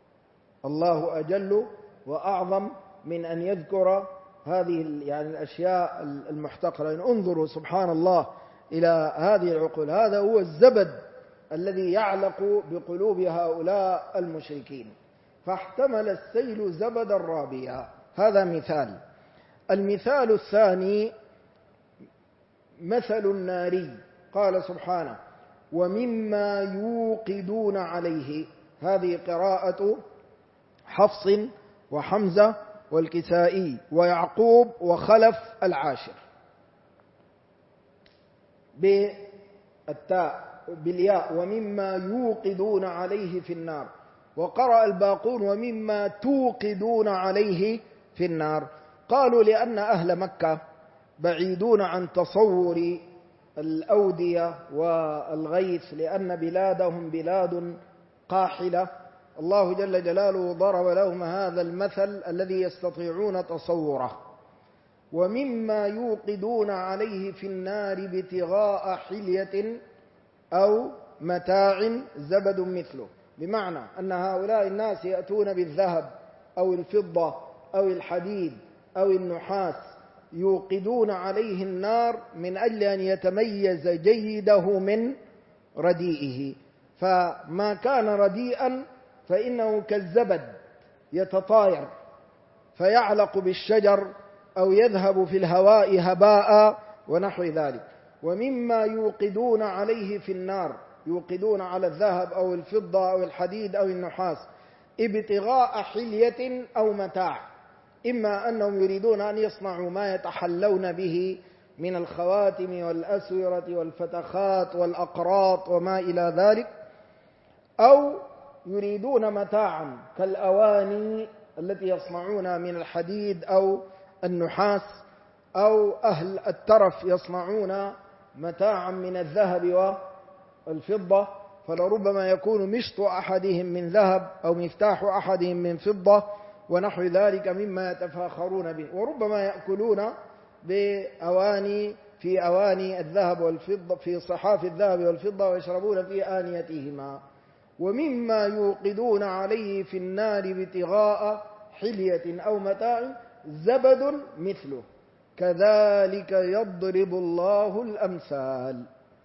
الله أجل وأعظم من أن يذكر هذه الأشياء المحتقرة. انظروا سبحان الله إلى هذه العقول، هذا هو الزبد الذي يعلق بقلوب هؤلاء المشركين. فاحتمل السيل زبدا رابيا، هذا مثال. المثال الثاني مثل الناري، قال سبحانه: ومما يوقدون عليه، هذه قراءة حفص وحمزة والكسائي ويعقوب وخلف العاشر بالياء، ومما يوقدون عليه في النار، وقرأ الباقون: ومما توقدون عليه في النار. قالوا لأن أهل مكة بعيدون عن تصور الأودية والغيث، لأن بلادهم بلاد قاحلة. الله جل جلاله ضرب لهم هذا المثل الذي يستطيعون تصوره. ومما يوقدون عليه في النار ابتغاء حلية أو متاع زبد مثله. بمعنى أن هؤلاء الناس يأتون بالذهب أو الفضة أو الحديد أو النحاس يوقدون عليه النار من أجل أن يتميز جيده من رديئه، فما كان رديئا فإنه كالزبد يتطاير فيعلق بالشجر أو يذهب في الهواء هباء ونحو ذلك. ومما يوقدون عليه في النار، يوقدون على الذهب أو الفضة أو الحديد أو النحاس ابتغاء حلية أو متاع، إما أنهم يريدون أن يصنعوا ما يتحلون به من الخواتم والأسورة والفتخات والأقراط وما إلى ذلك، أو يريدون متاعا كالأواني التي يصنعون من الحديد أو النحاس، أو أهل الترف يصنعون متاعا من الذهب والفضة، فلربما يكون مشط أحدهم من ذهب أو مفتاح أحدهم من فضة ونحو ذلك مما يتفاخرون به. وربما يأكلون بأواني في أواني الذهب والفضة، في صحاف الذهب والفضة، ويشربون في آنيتهما. ومما يوقدون عليه في النار ابتغاء حلية أو متاع زبد مثله كذلك يضرب الله الأمثال.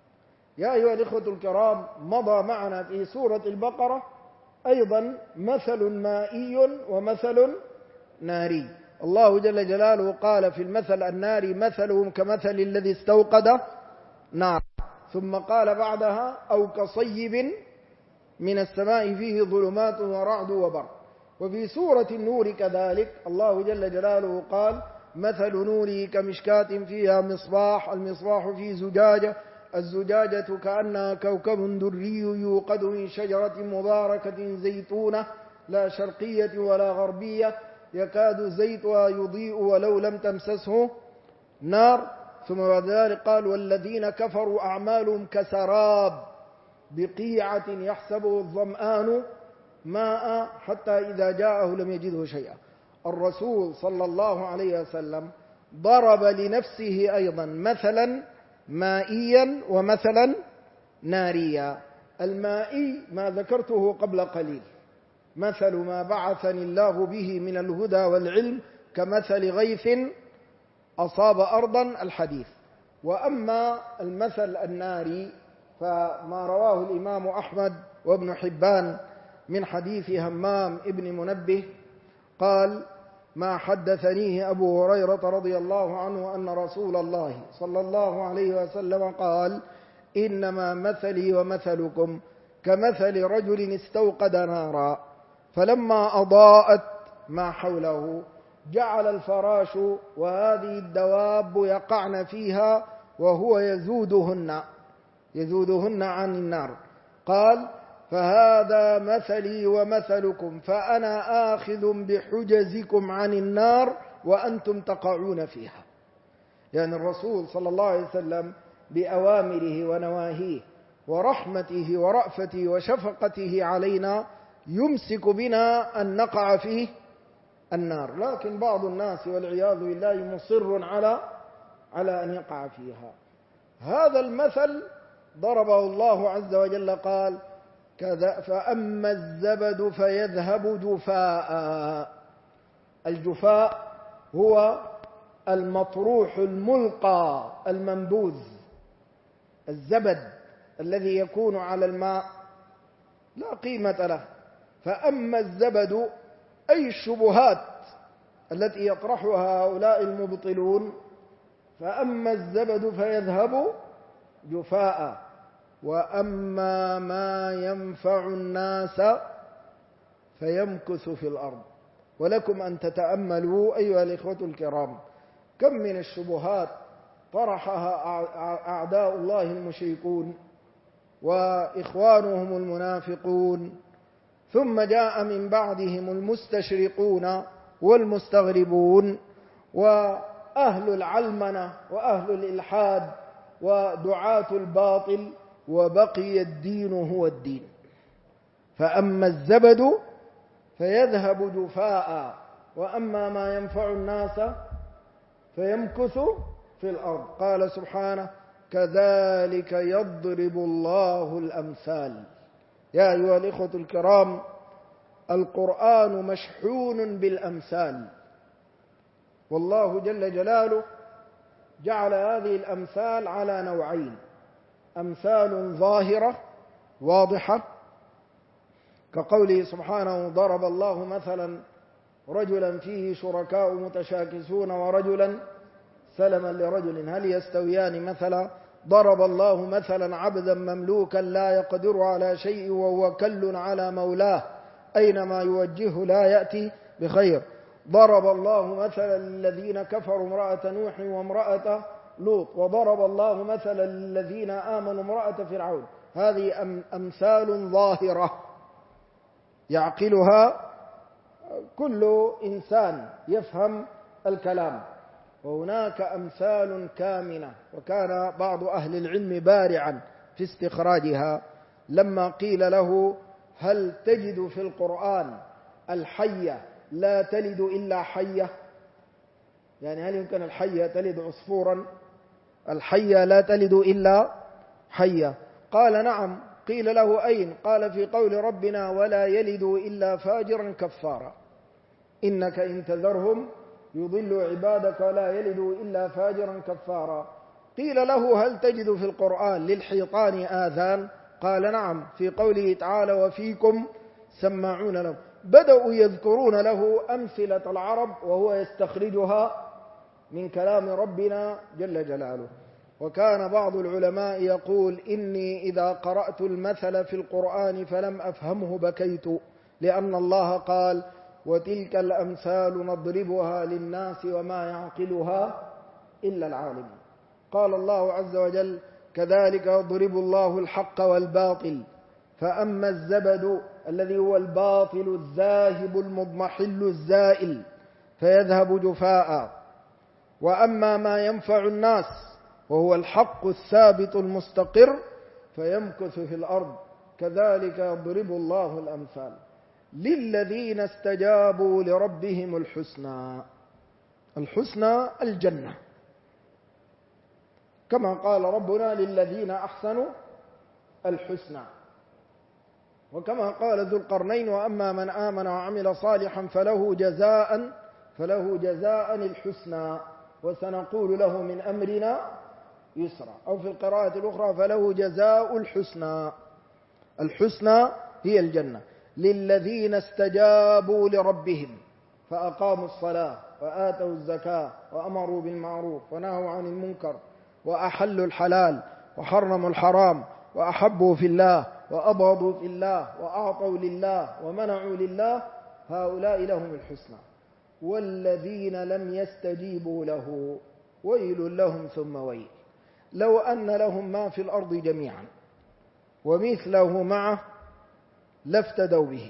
يا أيها الإخوة الكرام، مضى معنا في سورة البقرة أيضا مثل مائي ومثل ناري. الله جل جلاله قال في المثل الناري مثلهم كمثل الذي استوقد نار، ثم قال بعدها أو كصيب من السماء فيه ظلمات ورعد وبرق. وفي سورة النور كذلك الله جل جلاله قال مثل نوره كمشكاة فيها مصباح، المصباح في زجاجة، الزجاجة كأنها كوكب دري يوقد من شجرة مباركة زيتونة لا شرقية ولا غربية يكاد زيتها يضيء ولو لم تمسسه نار. ثم بعد ذلك قال والذين كفروا أعمالهم كسراب بقيعة يحسبه الظمآن ماء حتى إذا جاءه لم يجده شيئا. الرسول صلى الله عليه وسلم ضرب لنفسه أيضا مثلا مائيا ومثلا ناريا. المائي ما ذكرته قبل قليل، مثل ما بعثني الله به من الهدى والعلم كمثل غيث أصاب أرضا الحديث. وأما المثل الناري فما رواه الإمام أحمد وابن حبان من حديث همام ابن منبه قال ما حدثنيه أبو هريرة رضي الله عنه أن رسول الله صلى الله عليه وسلم قال إنما مثلي ومثلكم كمثل رجل استوقد نارا فلما أضاءت ما حوله جعل الفراش وهذه الدواب يقعن فيها وهو يذودهن عن النار. قال فهذا مثلي ومثلكم فأنا آخذ بحجزكم عن النار وأنتم تقعون فيها. يعني الرسول صلى الله عليه وسلم بأوامره ونواهيه ورحمته ورأفته وشفقته علينا يمسك بنا أن نقع فيه النار، لكن بعض الناس والعياذ بالله مصر على أن يقع فيها. هذا المثل ضربه الله عز وجل قال فأما الزبد فيذهب جفاء. الجفاء هو المطروح الملقى المنبوذ، الزبد الذي يكون على الماء لا قيمة له. فأما الزبد أي الشبهات التي يطرحها هؤلاء المبطلون، فأما الزبد فيذهب جفاء وأما ما ينفع الناس فيمكث في الأرض. ولكم أن تتأملوا أيها الإخوة الكرام كم من الشبهات طرحها أعداء الله المشركون وإخوانهم المنافقون، ثم جاء من بعدهم المستشرقون والمستغربون وأهل العلمنة وأهل الإلحاد ودعاة الباطل، وبقي الدين هو الدين. فأما الزبد فيذهب جفاء وأما ما ينفع الناس فيمكث في الأرض. قال سبحانه: كذلك يضرب الله الأمثال. يا أيها الإخوة الكرام، القرآن مشحون بالأمثال، والله جل جلاله جعل هذه الأمثال على نوعين: أمثال ظاهرة واضحة، كقوله سبحانه: ضرب الله مثلا رجلا فيه شركاء متشاكسون ورجلا سلما لرجل هل يستويان مثلا. ضرب الله مثلا عبدا مملوكا لا يقدر على شيء وهو كل على مولاه أينما يوجهه لا يأتي بخير. ضرب الله مثلا للذين كفروا امرأة نوح وامرأة لوط، وضرب الله مثلا للذين آمنوا امرأة فرعون. هذه أمثال ظاهرة يعقلها كل إنسان يفهم الكلام، وهناك أمثال كامنة. وكان بعض أهل العلم بارعا في استخراجها لما قيل له: هل تجد في القرآن الحية لا تلد إلا حية؟ يعني هل يمكن الحية تلد عصفورا؟ الحية لا تلد إلا حية. قال: نعم. قيل له: أين؟ قال: في قول ربنا: ولا يلد إلا فاجرا كفارا، إنك إن تذرهم يضل عبادك ولا يلد إلا فاجرا كفارا. قيل له: هل تجد في القرآن للحيطان آذان؟ قال: نعم، في قوله تعالى: وفيكم سماعون له. بدأوا يذكرون له أمثلة العرب وهو يستخرجها من كلام ربنا جل جلاله. وكان بعض العلماء يقول: إني إذا قرأت المثل في القرآن فلم أفهمه بكيت، لأن الله قال: وتلك الأمثال نضربها للناس وما يعقلها إلا العالم. قال الله عز وجل: كذلك يضرب الله الحق والباطل، فأما الزبد الذي هو الباطل الذاهب المضمحل الزائل فيذهب جفاء، وأما ما ينفع الناس وهو الحق الثابت المستقر فيمكث في الأرض. كذلك يضرب الله الأمثال للذين استجابوا لربهم الحسنى. الحسنى الجنة، كما قال ربنا: للذين أحسنوا الحسنى. وكما قال ذو القرنين: وأما من آمن وعمل صالحا فله جزاء الحسنى وسنقول له من أمرنا يسرا. أو في القراءة الأخرى: فله جزاء الحسنى. الحسنى هي الجنة. للذين استجابوا لربهم فأقاموا الصلاة وآتوا الزكاة وأمروا بالمعروف ونهوا عن المنكر وأحلوا الحلال وحرموا الحرام وأحبوا في الله وأبغضوا في الله وأعطوا لله ومنعوا لله، هؤلاء لهم الحسنى. والذين لم يستجيبوا له ويل لهم ثم ويل، لو أن لهم ما في الأرض جميعا ومثله معه لافتدوا به.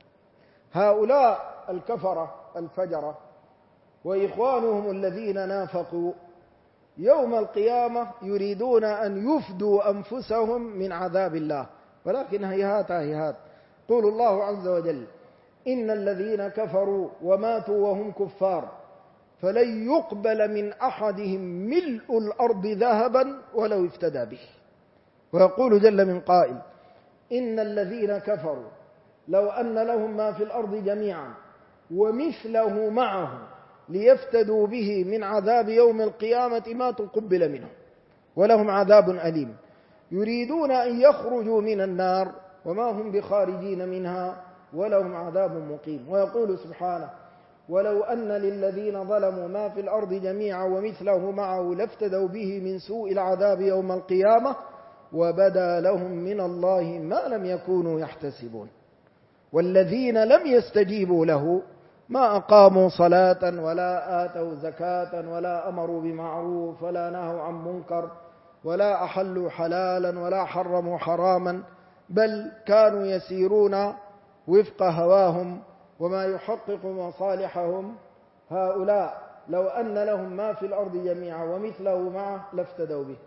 هؤلاء الكفرة الفجرة وإخوانهم الذين نافقوا يوم القيامة يريدون أن يفدوا أنفسهم من عذاب الله، ولكن هيهات هيهات. قول الله عز وجل: إن الذين كفروا وماتوا وهم كفار فلن يقبل من أحدهم ملء الأرض ذهبا ولو افتدى به. ويقول جل من قائل: إن الذين كفروا لو أن لهم ما في الأرض جميعا ومثله معه ليفتدوا به من عذاب يوم القيامة ما تقبل منهم ولهم عذاب أليم. يريدون أن يخرجوا من النار وما هم بخارجين منها ولهم عذاب مقيم. ويقول سبحانه: ولو أن للذين ظلموا ما في الأرض جميعا ومثله معه لافتدوا به من سوء العذاب يوم القيامة وبدا لهم من الله ما لم يكونوا يحتسبون. والذين لم يستجيبوا له ما أقاموا صلاة ولا آتوا زكاة ولا أمروا بمعروف ولا نهوا عن منكر ولا أحلوا حلالا ولا حرموا حراما، بل كانوا يسيرون وفق هواهم وما يحقق مصالحهم. هؤلاء لو أن لهم ما في الأرض جميعا ومثله معه لافتدوا به.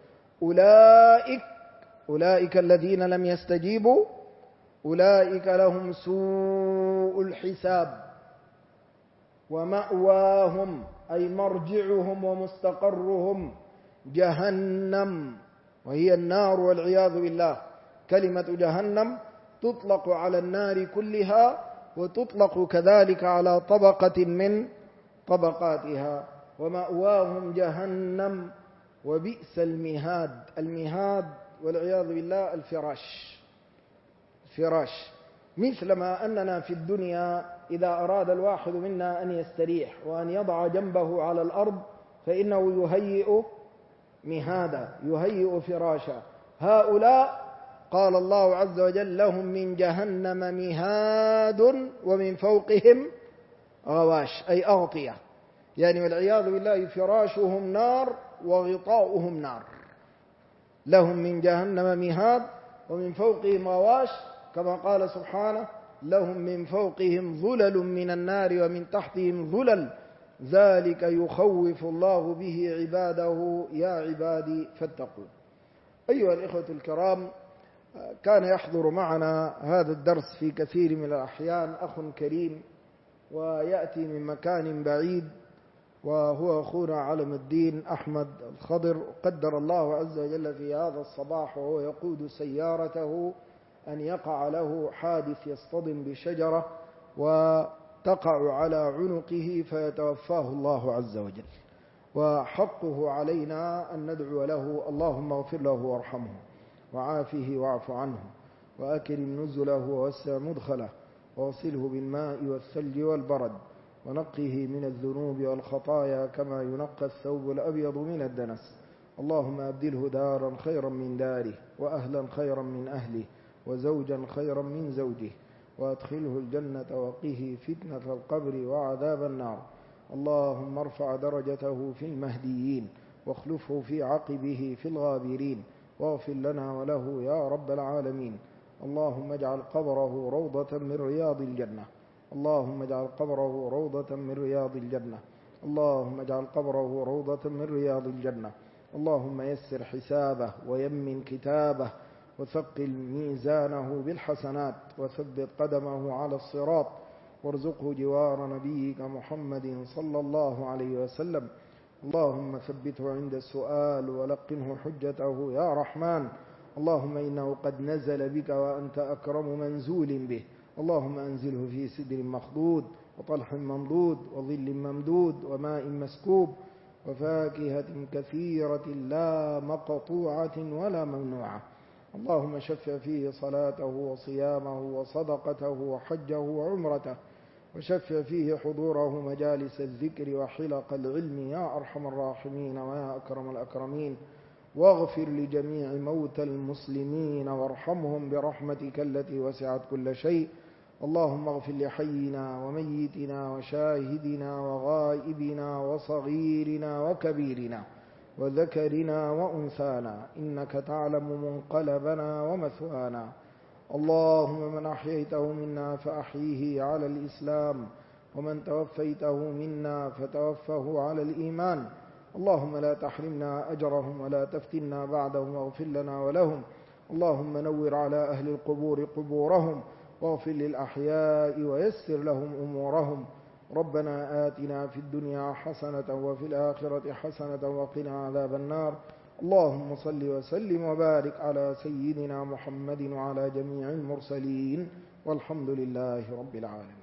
أولئك الذين لم يستجيبوا أولئك لهم سوء الحساب ومأواهم أي مرجعهم ومستقرهم جهنم، وهي النار والعياذ بالله. كلمة جهنم تطلق على النار كلها، وتطلق كذلك على طبقة من طبقاتها. ومأواهم جهنم وبئس المهاد. المهاد والعياذ بالله الفراش. مثلما أننا في الدنيا إذا أراد الواحد منا أن يستريح وأن يضع جنبه على الأرض فإنه يهيئ مهادا، يهيئ فراشا. هؤلاء قال الله عز وجل لهم من جهنم مهاد ومن فوقهم غواش أي أغطية، يعني والعياذ بالله فراشهم نار وغطاؤهم نار. لهم من جهنم مهاد ومن فوقهم غواش، كما قال سبحانه لهم من فوقهم ظلل من النار ومن تحتهم ظلل ذلك يخوف الله به عباده يا عبادي فاتقون. أيها الإخوة الكرام، كان يحضر معنا هذا الدرس في كثير من الأحيان أخ كريم ويأتي من مكان بعيد، وهو أخونا علم الدين أحمد الخضر. قدر الله عز وجل في هذا الصباح وهو يقود سيارته أن يقع له حادث يصطدم بشجرة وتقع على عنقه فيتوفاه الله عز وجل، وحقه علينا أن ندعو له اللهم اغفر له وارحمه وعافه واعف عنه وأكرم نزله ووسع مدخله واغسله بالماء والثلج والبرد ونقه من الذنوب والخطايا كما ينقى الثوب الأبيض من الدنس. اللهم أبدله دارا خيرا من داره وأهلا خيرا من أهله وزوجا خيرا من زوجه، وأدخله الجنة وقه فتنة القبر وعذاب النار. اللهم ارفع درجته في المهديين واخلفه في عقبه في الغابرين، واغفر لنا وله يا رب العالمين. اللهم اجعل قبره روضة من رياض الجنة. اللهم اجعل قبره روضة من رياض الجنة. اللهم اجعل قبره روضة من رياض الجنة. اللهم يسر حسابه ويمن كتابه وثقل ميزانه بالحسنات وثبت قدمه على الصراط، وارزقه جوار نبيك محمد صلى الله عليه وسلم. اللهم ثبته عند السؤال ولقنه حجته يا رحمن. اللهم إنه قد نزل بك وأنت أكرم منزول به. اللهم أنزله في سدر مخضود وطلح ممدود وظل ممدود وماء مسكوب وفاكهة كثيرة لا مقطوعة ولا ممنوعة. اللهم شفع فيه صلاته وصيامه وصدقته وحجه وعمرته، وشفع فيه حضوره مجالس الذكر وحلق العلم يا أرحم الراحمين ويا أكرم الأكرمين. واغفر لجميع موتى المسلمين وارحمهم برحمتك التي وسعت كل شيء. اللهم اغفر لحينا وميتنا وشاهدنا وغائبنا وصغيرنا وكبيرنا وذكرنا وأنثانا، إنك تعلم منقلبنا ومثوانا. اللهم من أحييته منا فأحيه على الإسلام، ومن توفيته منا فتوفه على الإيمان. اللهم لا تحرمنا أجرهم ولا تفتنا بعدهم، واغفر لنا ولهم. اللهم نور على أهل القبور قبورهم، واغفر للأحياء ويسر لهم أمورهم. ربنا آتنا في الدنيا حسنة وفي الآخرة حسنة وقنا عذاب النار. اللهم صل وسلم وبارك على سيدنا محمد وعلى جميع المرسلين، والحمد لله رب العالمين.